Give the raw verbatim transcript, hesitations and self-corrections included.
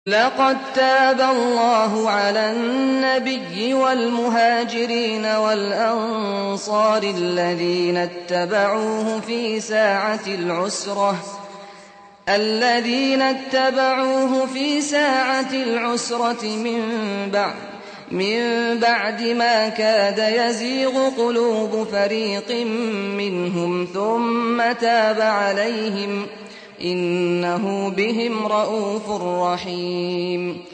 لقد تاب الله على النبي والمهاجرين والأنصار الذين اتبعوه في ساعة العسرة الذين اتبعوه في ساعة العسرة من بعد من بعد ما كاد يزيغ قلوب فريق منهم ثم تاب عليهم إنه بهم رءوف رحيم.